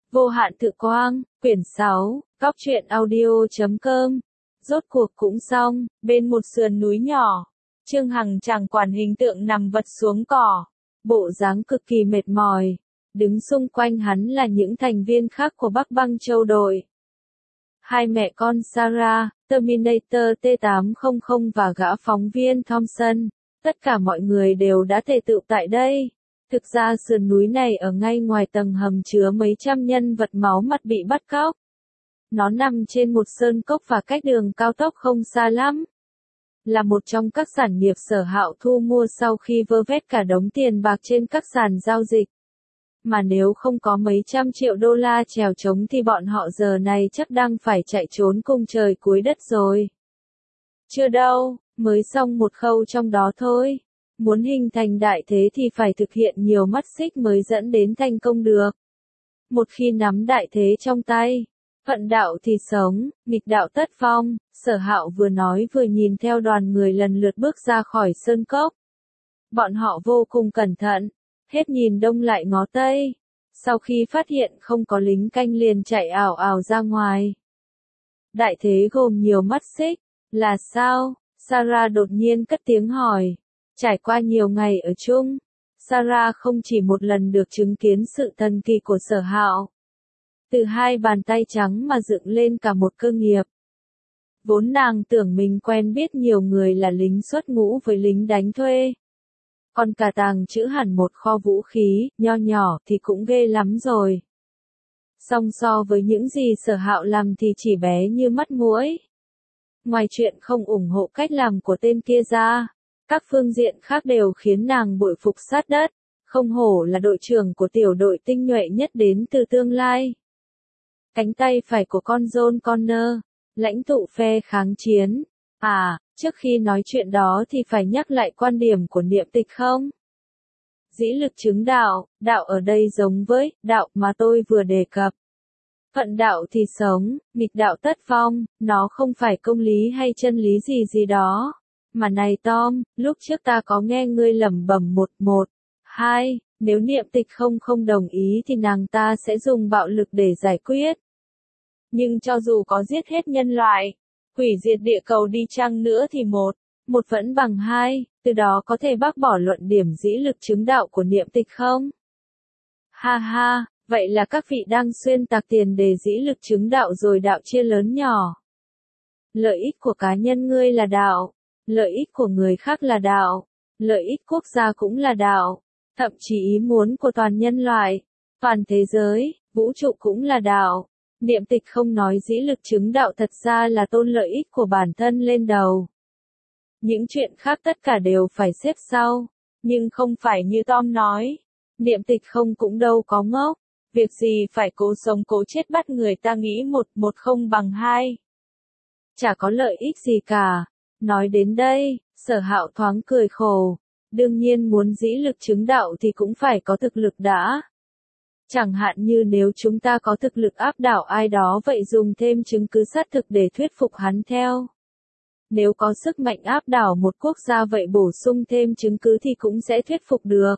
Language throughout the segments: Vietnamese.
Vô hạn tự quang, quyển 6, góc truyện audio.com. Rốt cuộc cũng xong, bên một sườn núi nhỏ, Trương Hằng chẳng quản hình tượng nằm vật xuống cỏ, bộ dáng cực kỳ mệt mỏi. Đứng xung quanh hắn là những thành viên khác của Bắc Băng Châu đội. Hai mẹ con Sarah, Terminator T800 và gã phóng viên Thompson. Tất cả mọi người đều đã tề tựu tại đây. Thực ra sườn núi này ở ngay ngoài tầng hầm chứa mấy trăm nhân vật máu mặt bị bắt cóc. Nó nằm trên một sơn cốc và cách đường cao tốc không xa lắm. Là một trong các sản nghiệp Sở Hạo thu mua sau khi vơ vét cả đống tiền bạc trên các sàn giao dịch. Mà nếu không có mấy trăm triệu đô la trèo trống thì bọn họ giờ này chắc đang phải chạy trốn cùng trời cuối đất rồi. Chưa đâu, mới xong một khâu trong đó thôi. Muốn hình thành đại thế thì phải thực hiện nhiều mắt xích mới dẫn đến thành công được. Một khi nắm đại thế trong tay, phận đạo thì sống, nghịch đạo tất vong. Sở Hạo vừa nói vừa nhìn theo đoàn người lần lượt bước ra khỏi sơn cốc. Bọn họ vô cùng cẩn thận, hết nhìn đông lại ngó tây. Sau khi phát hiện không có lính canh liền chạy ảo ảo ra ngoài. Đại thế gồm nhiều mắt xích, là sao? Sarah đột nhiên cất tiếng hỏi. Trải qua nhiều ngày ở chung, Sarah không chỉ một lần được chứng kiến sự thần kỳ của Sở Hạo. Từ hai bàn tay trắng mà dựng lên cả một cơ nghiệp. Vốn nàng tưởng mình quen biết nhiều người là lính xuất ngũ với lính đánh thuê. Còn cả tàng trữ hẳn một kho vũ khí, nho nhỏ thì cũng ghê lắm rồi. Song so với những gì Sở Hạo làm thì chỉ bé như mắt muỗi. Ngoài chuyện không ủng hộ cách làm của tên kia ra, các phương diện khác đều khiến nàng bội phục sát đất, không hổ là đội trưởng của tiểu đội tinh nhuệ nhất đến từ tương lai. Cánh tay phải của con John Connor, lãnh tụ phe kháng chiến. Trước khi nói chuyện đó thì phải nhắc lại quan điểm của Niệm Tịch không? Dĩ lực chứng đạo, đạo ở đây giống với đạo mà tôi vừa đề cập. Phận đạo thì sống, nghịch đạo tất vong, nó không phải công lý hay chân lý gì đó. Mà này Tom, lúc trước ta có nghe ngươi lẩm bẩm 112, nếu Niệm Tịch không đồng ý thì nàng ta sẽ dùng bạo lực để giải quyết. Nhưng cho dù có giết hết nhân loại, hủy diệt địa cầu đi chăng nữa thì một vẫn bằng 2, từ đó có thể bác bỏ luận điểm dĩ lực chứng đạo của Niệm Tịch không? Ha ha, vậy là các vị đang xuyên tạc tiền đề dĩ lực chứng đạo rồi đạo chia lớn nhỏ. Lợi ích của cá nhân ngươi là đạo, lợi ích của người khác là đạo, lợi ích quốc gia cũng là đạo, thậm chí ý muốn của toàn nhân loại, toàn thế giới, vũ trụ cũng là đạo. Niệm Tịch không nói dĩ lực chứng đạo thật ra là tôn lợi ích của bản thân lên đầu. Những chuyện khác tất cả đều phải xếp sau, nhưng không phải như Tom nói. Niệm Tịch không cũng đâu có ngốc, việc gì phải cố sống cố chết bắt người ta nghĩ 110 bằng 2. Chả có lợi ích gì cả. Nói đến đây, Sở Hạo thoáng cười khổ. Đương nhiên muốn dĩ lực chứng đạo thì cũng phải có thực lực đã. Chẳng hạn như nếu chúng ta có thực lực áp đảo ai đó vậy dùng thêm chứng cứ xác thực để thuyết phục hắn theo. Nếu có sức mạnh áp đảo một quốc gia vậy bổ sung thêm chứng cứ thì cũng sẽ thuyết phục được.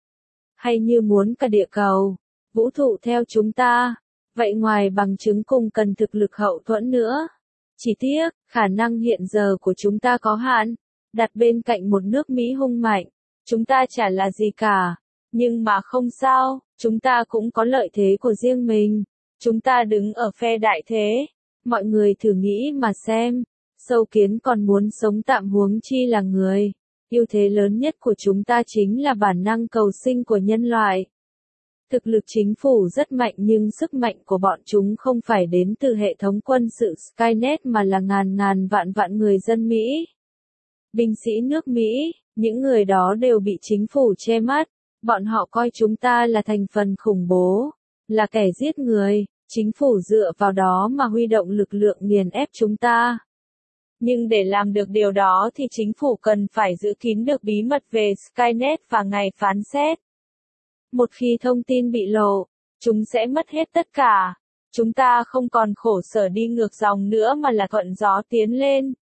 Hay như muốn cả địa cầu, vũ trụ theo chúng ta, vậy ngoài bằng chứng cùng cần thực lực hậu thuẫn nữa. Chỉ tiếc, khả năng hiện giờ của chúng ta có hạn, đặt bên cạnh một nước Mỹ hung mạnh, chúng ta chả là gì cả. Nhưng mà không sao, chúng ta cũng có lợi thế của riêng mình. Chúng ta đứng ở phe đại thế. Mọi người thử nghĩ mà xem. Sâu kiến còn muốn sống tạm huống chi là người. Ưu thế lớn nhất của chúng ta chính là bản năng cầu sinh của nhân loại. Thực lực chính phủ rất mạnh nhưng sức mạnh của bọn chúng không phải đến từ hệ thống quân sự Skynet mà là ngàn vạn người dân Mỹ. Binh sĩ nước Mỹ, những người đó đều bị chính phủ che mắt. Bọn họ coi chúng ta là thành phần khủng bố, là kẻ giết người, chính phủ dựa vào đó mà huy động lực lượng nghiền ép chúng ta. Nhưng để làm được điều đó thì chính phủ cần phải giữ kín được bí mật về Skynet và ngày phán xét. Một khi thông tin bị lộ, chúng sẽ mất hết tất cả. Chúng ta không còn khổ sở đi ngược dòng nữa mà là thuận gió tiến lên.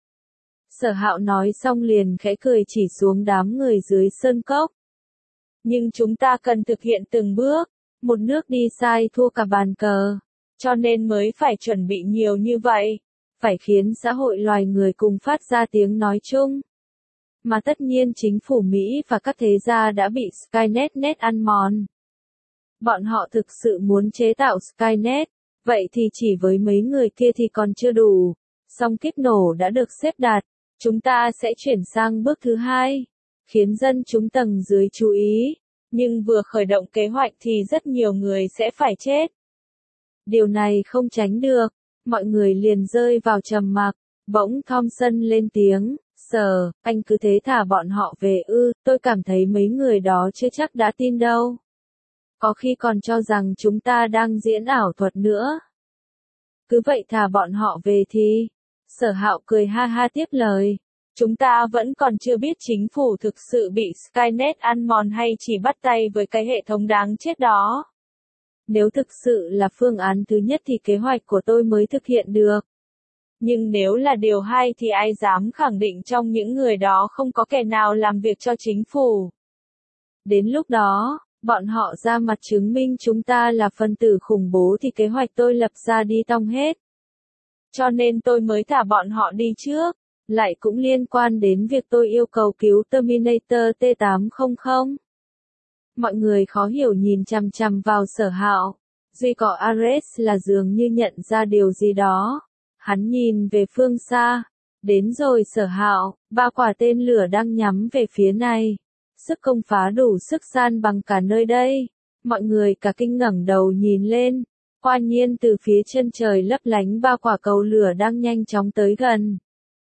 Sở Hạo nói xong liền khẽ cười chỉ xuống đám người dưới sơn cốc. Nhưng chúng ta cần thực hiện từng bước, một nước đi sai thua cả bàn cờ, cho nên mới phải chuẩn bị nhiều như vậy, phải khiến xã hội loài người cùng phát ra tiếng nói chung. Mà tất nhiên chính phủ Mỹ và các thế gia đã bị Skynet ăn mòn. Bọn họ thực sự muốn chế tạo Skynet, vậy thì chỉ với mấy người kia thì còn chưa đủ. Song kiếp nổ đã được xếp đặt, chúng ta sẽ chuyển sang bước thứ hai, khiến dân chúng tầng dưới chú ý. Nhưng vừa khởi động kế hoạch thì rất nhiều người sẽ phải chết. Điều này không tránh được, mọi người liền rơi vào trầm mặc. Bỗng Thompson lên tiếng, Sir, anh cứ thế thả bọn họ về ư, tôi cảm thấy mấy người đó chưa chắc đã tin đâu. Có khi còn cho rằng chúng ta đang diễn ảo thuật nữa. Cứ vậy thả bọn họ về thì. Sở Hạo cười ha ha tiếp lời. Chúng ta vẫn còn chưa biết chính phủ thực sự bị Skynet ăn mòn hay chỉ bắt tay với cái hệ thống đáng chết đó. Nếu thực sự là phương án thứ nhất thì kế hoạch của tôi mới thực hiện được. Nhưng nếu là điều hai thì ai dám khẳng định trong những người đó không có kẻ nào làm việc cho chính phủ. Đến lúc đó, bọn họ ra mặt chứng minh chúng ta là phân tử khủng bố thì kế hoạch tôi lập ra đi tong hết. Cho nên tôi mới thả bọn họ đi trước, lại cũng liên quan đến việc tôi yêu cầu cứu Terminator T800. Mọi người khó hiểu nhìn chằm chằm vào Sở Hạo, duy có Ares là dường như nhận ra điều gì đó. Hắn nhìn về phương xa, đến rồi Sở Hạo, 3 quả tên lửa đang nhắm về phía này. Sức công phá đủ sức san bằng cả nơi đây. Mọi người cả kinh ngẩng đầu nhìn lên. Quả nhiên từ phía chân trời lấp lánh 3 quả cầu lửa đang nhanh chóng tới gần.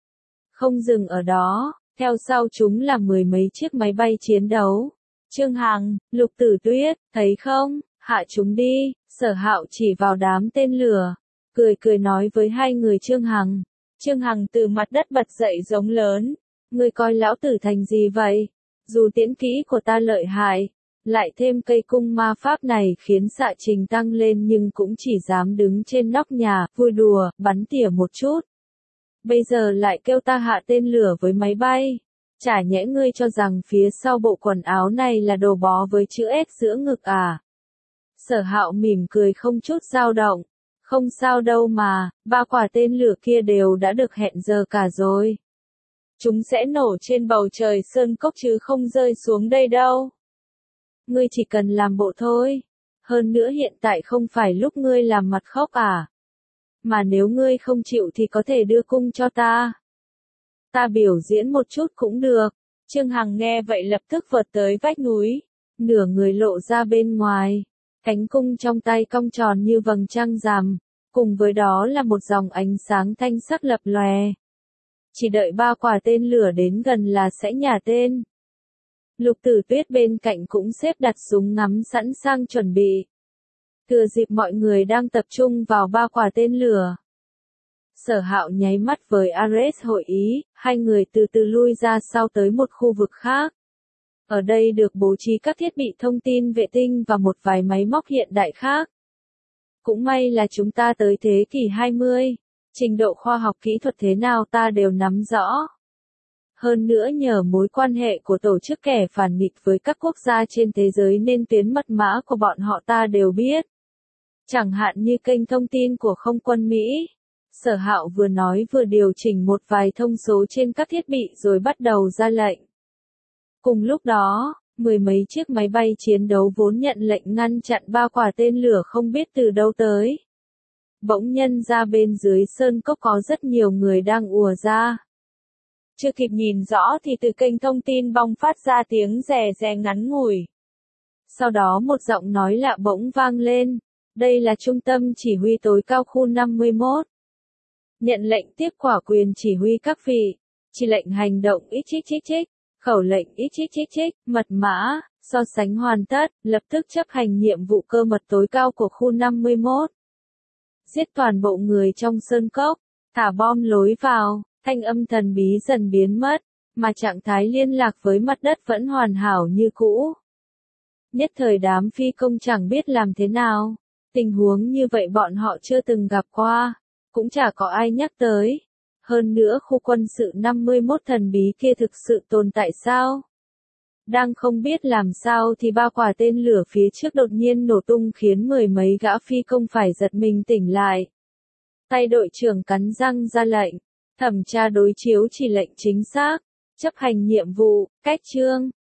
Không dừng ở đó, theo sau chúng là 10 mấy chiếc máy bay chiến đấu. Trương Hằng, Lục Tử Tuyết, thấy không, hạ chúng đi. Sở Hạo chỉ vào đám tên lửa, cười nói với hai người Trương Hằng. Trương Hằng từ mặt đất bật dậy giống lớn. Ngươi coi lão tử thành gì vậy? Dù tiễn kỹ của ta lợi hại, lại thêm cây cung ma pháp này khiến xạ trình tăng lên nhưng cũng chỉ dám đứng trên nóc nhà, vui đùa, bắn tỉa một chút. Bây giờ lại kêu ta hạ tên lửa với máy bay. Chả nhẽ ngươi cho rằng phía sau bộ quần áo này là đồ bó với chữ S giữa ngực à? Sở Hạo mỉm cười không chút dao động. Không sao đâu mà, 3 quả tên lửa kia đều đã được hẹn giờ cả rồi. Chúng sẽ nổ trên bầu trời sơn cốc chứ không rơi xuống đây đâu. Ngươi chỉ cần làm bộ thôi. Hơn nữa hiện tại không phải lúc ngươi làm mặt khóc à? Mà nếu ngươi không chịu thì có thể đưa cung cho ta. Ta biểu diễn một chút cũng được. Trương Hằng nghe vậy lập tức vọt tới vách núi. Nửa người lộ ra bên ngoài. Cánh cung trong tay cong tròn như vầng trăng rằm. Cùng với đó là một dòng ánh sáng thanh sắc lập lòe. Chỉ đợi 3 quả tên lửa đến gần là sẽ nhả tên. Lục Tử Tuyết bên cạnh cũng xếp đặt súng ngắm sẵn sàng chuẩn bị. Thừa dịp mọi người đang tập trung vào 3 quả tên lửa. Sở Hạo nháy mắt với Ares hội ý, hai người từ từ lui ra sau tới một khu vực khác. Ở đây được bố trí các thiết bị thông tin vệ tinh và một vài máy móc hiện đại khác. Cũng may là chúng ta tới thế kỷ 20, trình độ khoa học kỹ thuật thế nào ta đều nắm rõ. Hơn nữa nhờ mối quan hệ của tổ chức kẻ phản nghịch với các quốc gia trên thế giới nên tuyến mật mã của bọn họ ta đều biết. Chẳng hạn như kênh thông tin của không quân Mỹ. Sở Hạo vừa nói vừa điều chỉnh một vài thông số trên các thiết bị rồi bắt đầu ra lệnh. Cùng lúc đó, 10 mấy chiếc máy bay chiến đấu vốn nhận lệnh ngăn chặn 3 quả tên lửa không biết từ đâu tới. Bỗng nhân ra bên dưới sơn cốc có rất nhiều người đang ùa ra. Chưa kịp nhìn rõ thì từ kênh thông tin bong phát ra tiếng rè rè ngắn ngủi. Sau đó một giọng nói lạ bỗng vang lên. Đây là trung tâm chỉ huy tối cao khu 51. Nhận lệnh tiếp quả quyền chỉ huy các vị. Chỉ lệnh hành động XXXX. Khẩu lệnh XXXX. Mật mã. So sánh hoàn tất. Lập tức chấp hành nhiệm vụ cơ mật tối cao của khu 51. Giết toàn bộ người trong sơn cốc. Thả bom lối vào. Thanh âm thần bí dần biến mất. Mà trạng thái liên lạc với mặt đất vẫn hoàn hảo như cũ. Nhất thời đám phi công chẳng biết làm thế nào. Tình huống như vậy bọn họ chưa từng gặp qua. Cũng chả có ai nhắc tới. Hơn nữa khu quân sự 51 thần bí kia thực sự tồn tại sao? Đang không biết làm sao thì ba quả tên lửa phía trước đột nhiên nổ tung khiến mười mấy gã phi công phải giật mình tỉnh lại. Tay đội trưởng cắn răng ra lệnh. Thẩm tra đối chiếu chỉ lệnh chính xác. Chấp hành nhiệm vụ, cách chương.